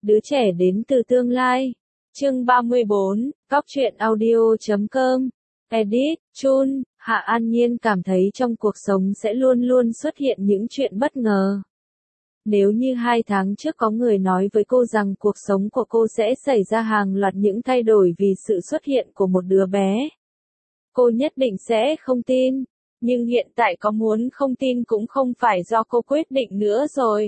Đứa trẻ đến từ tương lai. Chương 34, Cóc truyện audio.com. Edit, Chun, Hạ An Nhiên cảm thấy trong cuộc sống sẽ luôn luôn xuất hiện những chuyện bất ngờ. Nếu như 2 tháng trước có người nói với cô rằng cuộc sống của cô sẽ xảy ra hàng loạt những thay đổi vì sự xuất hiện của một đứa bé, cô nhất định sẽ không tin. Nhưng hiện tại có muốn không tin cũng không phải do cô quyết định nữa rồi.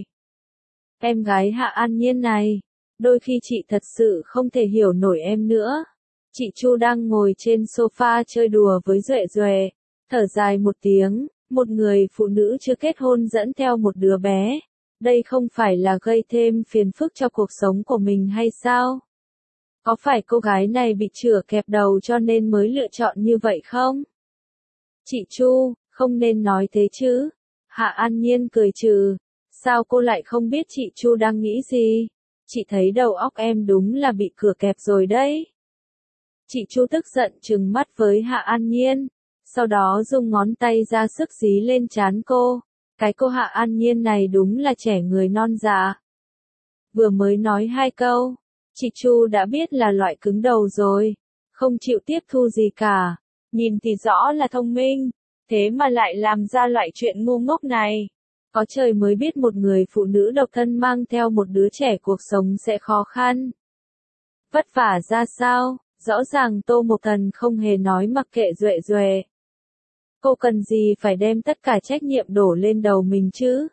Em gái Hạ An Nhiên này, đôi khi chị thật sự không thể hiểu nổi em nữa. Chị Chu đang ngồi trên sofa chơi đùa với Duệ Duệ, thở dài một tiếng, một người phụ nữ chưa kết hôn dẫn theo một đứa bé. Đây không phải là gây thêm phiền phức cho cuộc sống của mình hay sao? Có phải cô gái này bị chửa kẹp đầu cho nên mới lựa chọn như vậy không? Chị Chu, không nên nói thế chứ. Hạ An Nhiên cười trừ. Sao cô lại không biết chị Chu đang nghĩ gì? Chị thấy đầu óc em đúng là bị cửa kẹp rồi đấy. Chị Chu tức giận trừng mắt với Hạ An Nhiên, sau đó dùng ngón tay ra sức dí lên trán cô. Cái cô Hạ An Nhiên này đúng là trẻ người non dạ. Vừa mới nói 2 câu, chị Chu đã biết là loại cứng đầu rồi, không chịu tiếp thu gì cả. Nhìn thì rõ là thông minh, thế mà lại làm ra loại chuyện ngu ngốc này. Có trời mới biết một người phụ nữ độc thân mang theo một đứa trẻ cuộc sống sẽ khó khăn, vất vả ra sao. Rõ ràng Tô Mộc Thần không hề nói mặc kệ Duệ Duệ. Cô cần gì phải đem tất cả trách nhiệm đổ lên đầu mình chứ?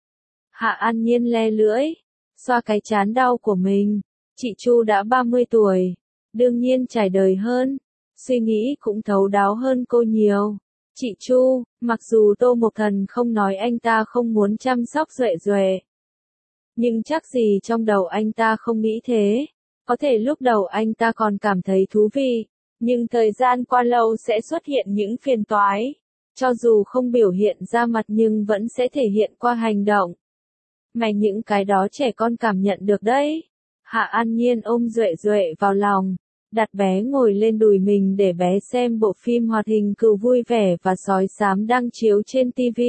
Hạ An Nhiên le lưỡi, xoa cái trán đau của mình. Chị Chu đã 30 tuổi, đương nhiên trải đời hơn, suy nghĩ cũng thấu đáo hơn cô nhiều. Chị Chu, mặc dù Tô Mộc Thần không nói anh ta không muốn chăm sóc Duệ Duệ, nhưng chắc gì trong đầu anh ta không nghĩ thế. Có thể lúc đầu anh ta còn cảm thấy thú vị, nhưng thời gian qua lâu sẽ xuất hiện những phiền toái. Cho dù không biểu hiện ra mặt nhưng vẫn sẽ thể hiện qua hành động. Mà những cái đó trẻ con cảm nhận được đấy. Hạ An Nhiên ôm Duệ Duệ vào lòng, đặt bé ngồi lên đùi mình để bé xem bộ phim hoạt hình Cừu Vui Vẻ và Sói Xám đang chiếu trên TV.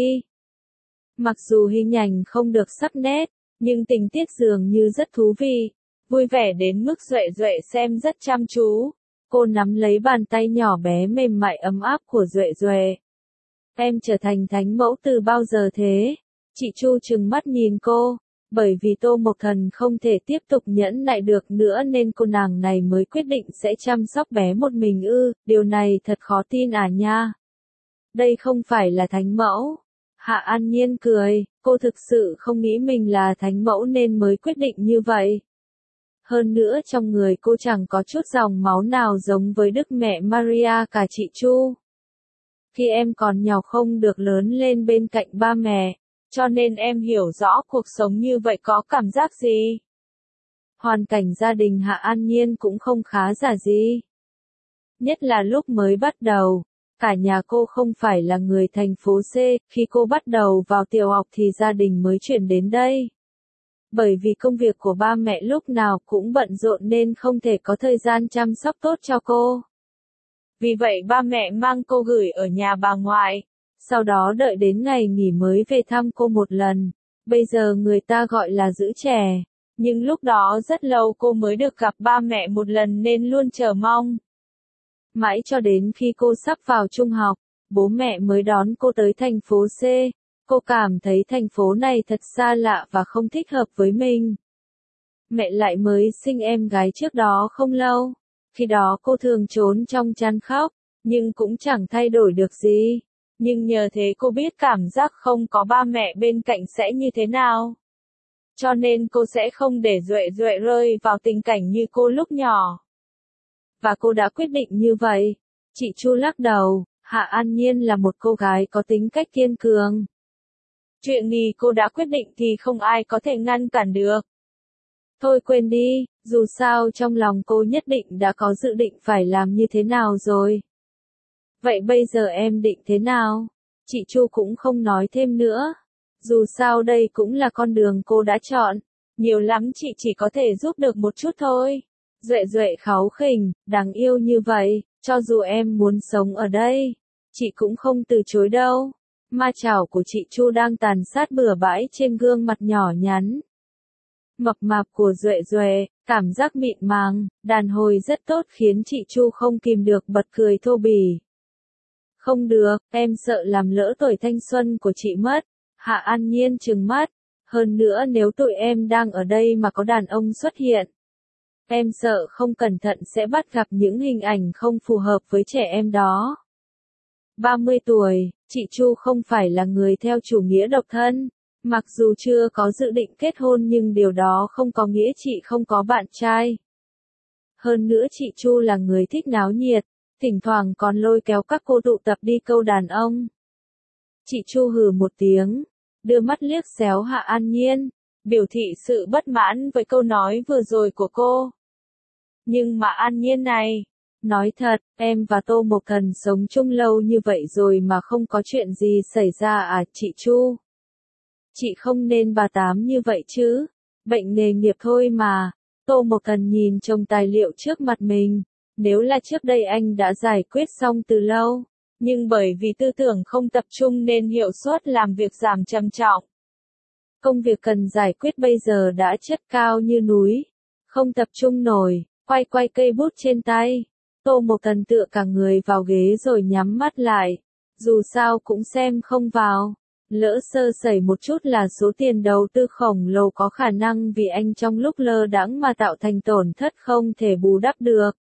Mặc dù hình ảnh không được sắc nét, nhưng tình tiết dường như rất thú vị, vui vẻ đến mức Duệ Duệ xem rất chăm chú. Cô nắm lấy bàn tay nhỏ bé mềm mại ấm áp của Duệ Duệ. Em trở thành thánh mẫu từ bao giờ thế? Chị Chu trừng mắt nhìn cô, bởi vì Tô Mộc Thần không thể tiếp tục nhẫn nại được nữa nên cô nàng này mới quyết định sẽ chăm sóc bé một mình ư, điều này thật khó tin à nha. Đây không phải là thánh mẫu. Hạ An Nhiên cười, cô thực sự không nghĩ mình là thánh mẫu nên mới quyết định như vậy. Hơn nữa trong người cô chẳng có chút dòng máu nào giống với Đức Mẹ Maria cả chị Chu. Khi em còn nhỏ không được lớn lên bên cạnh ba mẹ, cho nên em hiểu rõ cuộc sống như vậy có cảm giác gì. Hoàn cảnh gia đình Hạ An Nhiên cũng không khá giả gì. Nhất là lúc mới bắt đầu, cả nhà cô không phải là người thành phố C, khi cô bắt đầu vào tiểu học thì gia đình mới chuyển đến đây. Bởi vì công việc của ba mẹ lúc nào cũng bận rộn nên không thể có thời gian chăm sóc tốt cho cô. Vì vậy ba mẹ mang cô gửi ở nhà bà ngoại, sau đó đợi đến ngày nghỉ mới về thăm cô một lần. Bây giờ người ta gọi là giữ trẻ, nhưng lúc đó rất lâu cô mới được gặp ba mẹ một lần nên luôn chờ mong. Mãi cho đến khi cô sắp vào trung học, bố mẹ mới đón cô tới thành phố C. Cô cảm thấy thành phố này thật xa lạ và không thích hợp với mình. Mẹ lại mới sinh em gái trước đó không lâu. Khi đó cô thường trốn trong chăn khóc, nhưng cũng chẳng thay đổi được gì. Nhưng nhờ thế cô biết cảm giác không có ba mẹ bên cạnh sẽ như thế nào. Cho nên cô sẽ không để Duệ Duệ rơi vào tình cảnh như cô lúc nhỏ. Và cô đã quyết định như vậy. Chị Chu lắc đầu, Hạ An Nhiên là một cô gái có tính cách kiên cường. Chuyện gì cô đã quyết định thì không ai có thể ngăn cản được. Thôi quên đi, dù sao trong lòng cô nhất định đã có dự định phải làm như thế nào rồi. Vậy bây giờ em định thế nào? Chị Chu cũng không nói thêm nữa. Dù sao đây cũng là con đường cô đã chọn. Nhiều lắm chị chỉ có thể giúp được một chút thôi. Duệ Duệ kháu khỉnh, đáng yêu như vậy, cho dù em muốn sống ở đây, chị cũng không từ chối đâu. Ma chảo của chị Chu đang tàn sát bừa bãi trên gương mặt nhỏ nhắn. mập mạp của Duệ Duệ, cảm giác mịn màng, đàn hồi rất tốt khiến chị Chu không kìm được bật cười thô bỉ. Không được, em sợ làm lỡ tuổi thanh xuân của chị mất. Hạ An Nhiên trừng mắt. Hơn nữa nếu tụi em đang ở đây mà có đàn ông xuất hiện, em sợ không cẩn thận sẽ bắt gặp những hình ảnh không phù hợp với trẻ em đó. 30 tuổi, chị Chu không phải là người theo chủ nghĩa độc thân. Mặc dù chưa có dự định kết hôn nhưng điều đó không có nghĩa chị không có bạn trai. Hơn nữa chị Chu là người thích náo nhiệt, thỉnh thoảng còn lôi kéo các cô tụ tập đi câu đàn ông. Chị Chu hừ một tiếng, đưa mắt liếc xéo Hạ An Nhiên, biểu thị sự bất mãn với câu nói vừa rồi của cô. Nhưng mà An Nhiên này, nói thật, em và Tô Mộc Thần sống chung lâu như vậy rồi mà không có chuyện gì xảy ra à chị Chu? Chị không nên bà tám như vậy chứ, bệnh nghề nghiệp thôi mà. Tô Mộc Thần nhìn chồng tài liệu trước mặt mình, nếu là trước đây anh đã giải quyết xong từ lâu, nhưng bởi vì tư tưởng không tập trung nên hiệu suất làm việc giảm trầm trọng. Công việc cần giải quyết bây giờ đã chất cao như núi, không tập trung nổi, quay cây bút trên tay. Tô Mộc Thần tựa cả người vào ghế rồi nhắm mắt lại, dù sao cũng xem không vào. Lỡ sơ sẩy một chút là số tiền đầu tư khổng lồ có khả năng vì anh trong lúc lơ đãng mà tạo thành tổn thất không thể bù đắp được.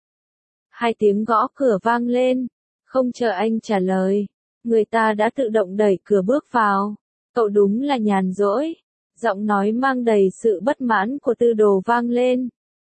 2 tiếng gõ cửa vang lên, không chờ anh trả lời, người ta đã tự động đẩy cửa bước vào. Cậu đúng là nhàn rỗi. Giọng nói mang đầy sự bất mãn của Tư Đồ vang lên.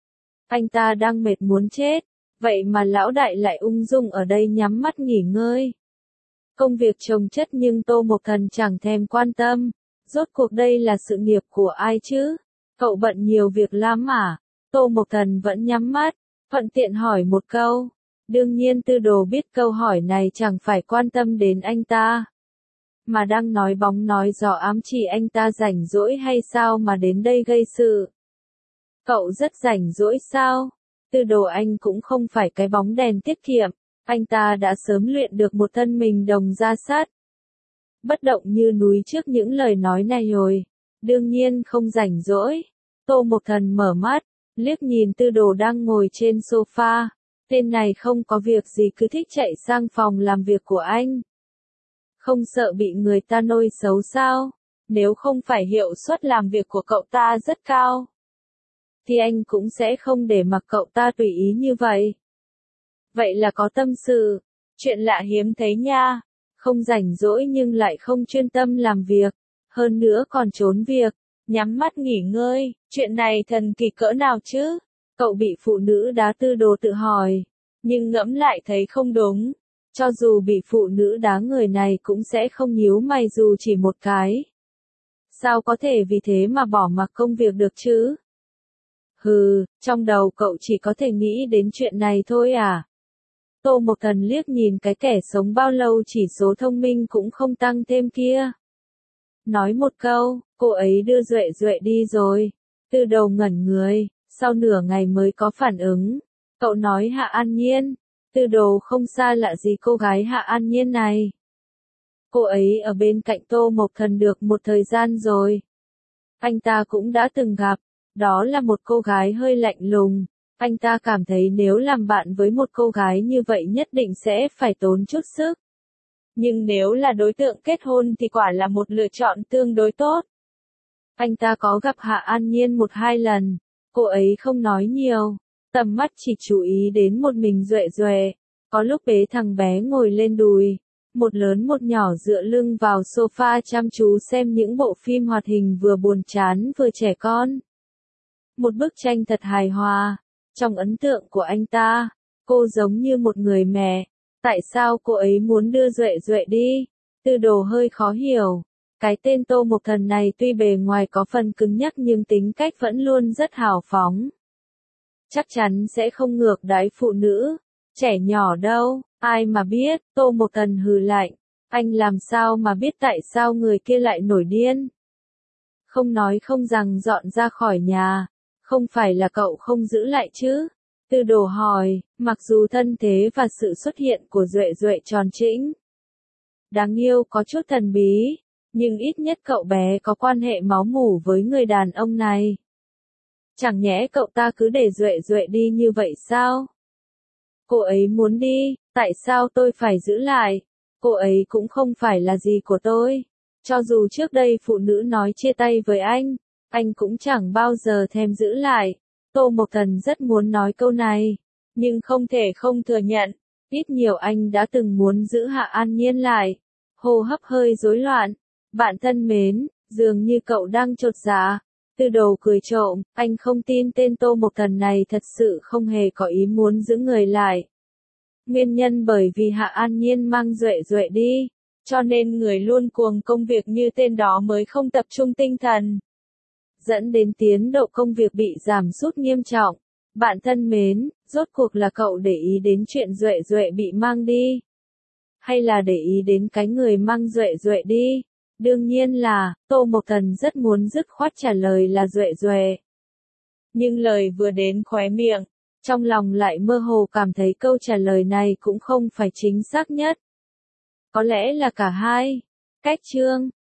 Anh ta đang mệt muốn chết, vậy mà lão đại lại ung dung ở đây nhắm mắt nghỉ ngơi. Công việc chồng chất nhưng Tô Mộc Thần chẳng thèm quan tâm, rốt cuộc đây là sự nghiệp của ai chứ? Cậu bận nhiều việc lắm à? Tô Mộc Thần vẫn nhắm mắt, thuận tiện hỏi một câu. Đương nhiên Tư Đồ biết câu hỏi này chẳng phải quan tâm đến anh ta, mà đang nói bóng nói gió ám chỉ anh ta rảnh rỗi hay sao mà đến đây gây sự. Cậu rất rảnh rỗi sao? Tư Đồ anh cũng không phải cái bóng đèn tiết kiệm, anh ta đã sớm luyện được một thân mình đồng da sắt. Bất động như núi trước những lời nói này rồi, đương nhiên không rảnh rỗi. Tô Mộc Thần mở mắt, liếc nhìn Tư Đồ đang ngồi trên sofa, tên này không có việc gì cứ thích chạy sang phòng làm việc của anh. Không sợ bị người ta nôi xấu sao? Nếu không phải hiệu suất làm việc của cậu ta rất cao, thì anh cũng sẽ không để mặc cậu ta tùy ý như vậy. Vậy là có tâm sự, chuyện lạ hiếm thấy nha, không rảnh rỗi nhưng lại không chuyên tâm làm việc, hơn nữa còn trốn việc, nhắm mắt nghỉ ngơi, chuyện này thần kỳ cỡ nào chứ? Cậu bị phụ nữ đá Tư Đồ tự hỏi, nhưng ngẫm lại thấy không đúng. Cho dù bị phụ nữ đá người này cũng sẽ không nhíu mày dù chỉ một cái. Sao có thể vì thế mà bỏ mặc công việc được chứ? Hừ, trong đầu cậu chỉ có thể nghĩ đến chuyện này thôi à? Tô Mộc Thần liếc nhìn cái kẻ sống bao lâu chỉ số thông minh cũng không tăng thêm kia. Nói một câu, cô ấy đưa Duệ Duệ đi rồi. Tư Đồ ngẩn người, sau nửa ngày mới có phản ứng. Cậu nói Hạ An Nhiên. Tư Đồ không xa lạ gì cô gái Hạ An Nhiên này. Cô ấy ở bên cạnh Tô Mộc Thần được một thời gian rồi. Anh ta cũng đã từng gặp, đó là một cô gái hơi lạnh lùng. Anh ta cảm thấy nếu làm bạn với một cô gái như vậy nhất định sẽ phải tốn chút sức. Nhưng nếu là đối tượng kết hôn thì quả là một lựa chọn tương đối tốt. Anh ta có gặp Hạ An Nhiên 1-2 lần, cô ấy không nói nhiều, tầm mắt chỉ chú ý đến một mình Duệ Duệ. Có lúc bế thằng bé ngồi lên đùi, một lớn một nhỏ dựa lưng vào sofa chăm chú xem những bộ phim hoạt hình vừa buồn chán vừa trẻ con. Một bức tranh thật hài hòa. Trong ấn tượng của anh ta, cô giống như một người mẹ. Tại sao cô ấy muốn đưa Duệ Duệ đi? Tư Đồ hơi khó hiểu. Cái tên Tô Mộc Thần này tuy bề ngoài có phần cứng nhắc nhưng tính cách vẫn luôn rất hào phóng. Chắc chắn sẽ không ngược đãi phụ nữ, trẻ nhỏ đâu, ai mà biết. Tô Mộc Thần hừ lạnh. Anh làm sao mà biết tại sao người kia lại nổi điên? Không nói không rằng dọn ra khỏi nhà. Không phải là cậu không giữ lại chứ? Tư Đồ hỏi, mặc dù thân thế và sự xuất hiện của Duệ Duệ tròn trĩnh, đáng yêu có chút thần bí, nhưng ít nhất cậu bé có quan hệ máu mủ với người đàn ông này. Chẳng nhẽ cậu ta cứ để Duệ Duệ đi như vậy sao? Cô ấy muốn đi, tại sao tôi phải giữ lại? Cô ấy cũng không phải là gì của tôi. Cho dù trước đây phụ nữ nói chia tay với anh cũng chẳng bao giờ thèm giữ lại. Tô Mộc Thần rất muốn nói câu này, nhưng không thể không thừa nhận, ít nhiều anh đã từng muốn giữ Hạ An Nhiên lại. Hô hấp hơi rối loạn. Bạn thân mến, dường như cậu đang chột dạ. Tư Đồ cười trộm, anh không tin tên Tô Mộc Thần này thật sự không hề có ý muốn giữ người lại. Nguyên nhân bởi vì Hạ An Nhiên mang Duệ Duệ đi, cho nên người luôn cuồng công việc như tên đó mới không tập trung tinh thần, dẫn đến tiến độ công việc bị giảm sút nghiêm trọng. Bạn thân mến, rốt cuộc là cậu để ý đến chuyện Duệ Duệ bị mang đi, hay là để ý đến cái người mang Duệ Duệ đi? Đương nhiên là, Tô Mộc Thần rất muốn dứt khoát trả lời là Duệ Duệ. Nhưng lời vừa đến khóe miệng, trong lòng lại mơ hồ cảm thấy câu trả lời này cũng không phải chính xác nhất. Có lẽ là cả hai. Cách chương